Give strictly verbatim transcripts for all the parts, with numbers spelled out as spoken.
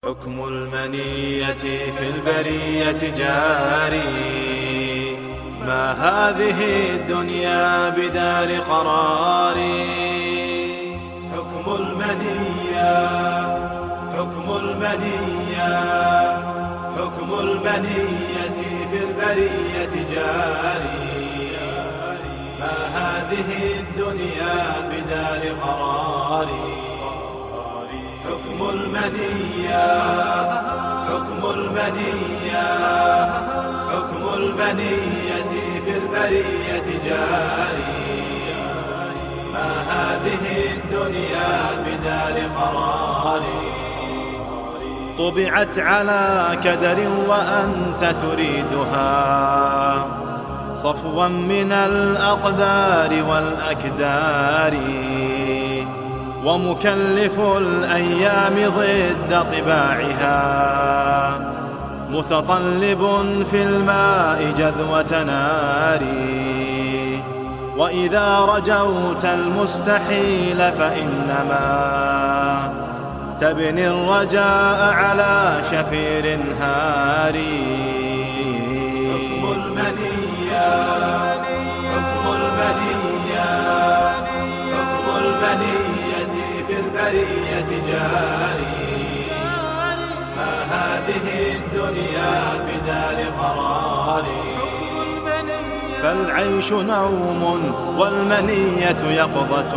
حكم المنية في البرية جاري، ما هذه الدنيا بدار قرار. حكم المنية حكم المنية حكم المنية في البرية جاري، ما هذه الدنيا بدار قرار. حكم المنية حكم المنية حكم المنية في البرية جاري، ما هذه الدنيا بدار قرار. طبعت على كدر وأنت تريدها صفوا من الأقدار والأكدار، ومكلف الأيام ضد طباعها متطلب في الماء جذوة نار. وإذا رجوت المستحيل فإنما تبني الرجاء على شفير هاري. حكم المنية حكم المنية حكم المنية في البرية جاري، ما هذه الدنيا بدار قرار. فالعيش نوم والمنية يقظة،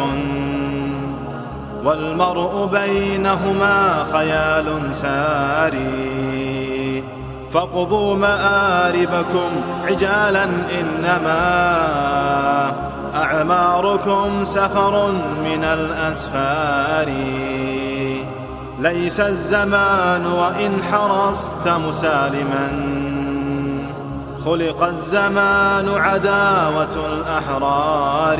والمرء بينهما خيال ساري. فاقضوا مآربكم عجالا، إنما أعماركم سفر من الأسفار. ليس الزمان وإن حرصت مسالما، خلق الزمان عداوة الأحرار.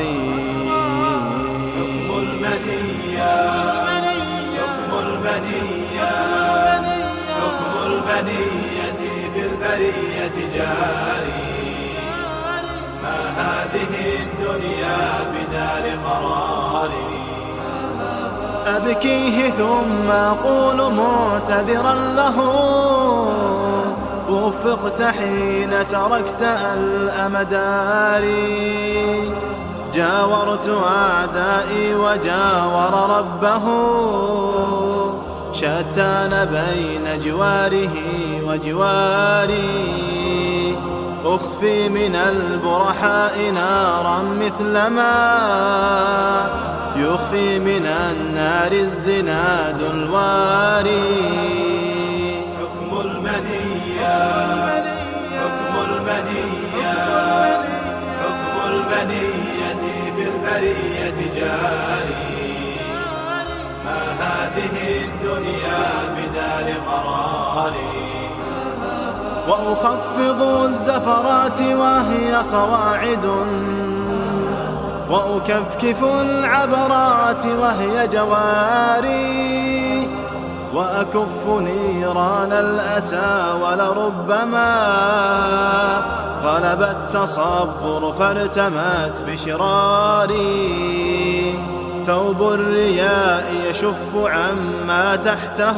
حكم المنية حكم المنية حكم المنية في البرية جاري، ما هذه الدنيا بدار قرار. أبكيه ثم أقول معتذرا له، وفقت حين تركت الأمدار. جاورت أعدائي وجاور ربه، شتان بين جواره وجواري. أخفي من البرحاء نارا مثلما يخفي من النار الزناد الواري. حكم المنية حكم المنية حكم المنية في البرية جاري، ما هذه الدنيا بدار قرار. وأخفض الزفرات وهي صواعد، وأكفكف العبرات وهي جواري. وأكف نيران الأسى ولربما غلب التصبر فارتمت بشراري. ثوب الرياء يشف عما تحته،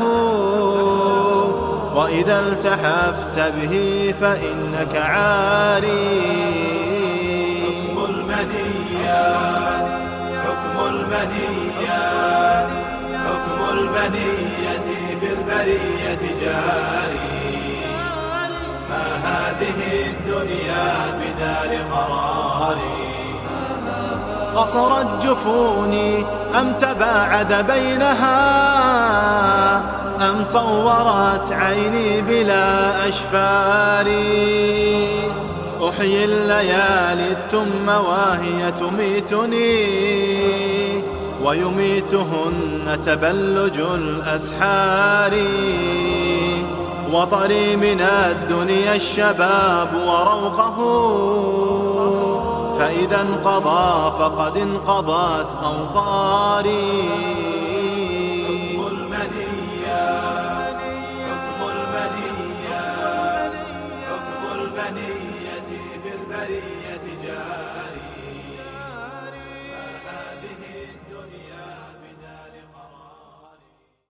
وإذا التحفت به فإنك عاري. حكم المنية حكم المنية حكم المنية في البرية جاري، ما هذه الدنيا بدار قرار. قصرت جفوني أم تباعد بينها، أم صورت عيني بلا أشفار. أحيي الليالي التم وهي تميتني، ويميتهن تبلج الأسحار. وطري من الدنيا الشباب وروقه، فإذا انقضى فقد انقضت أوطاري.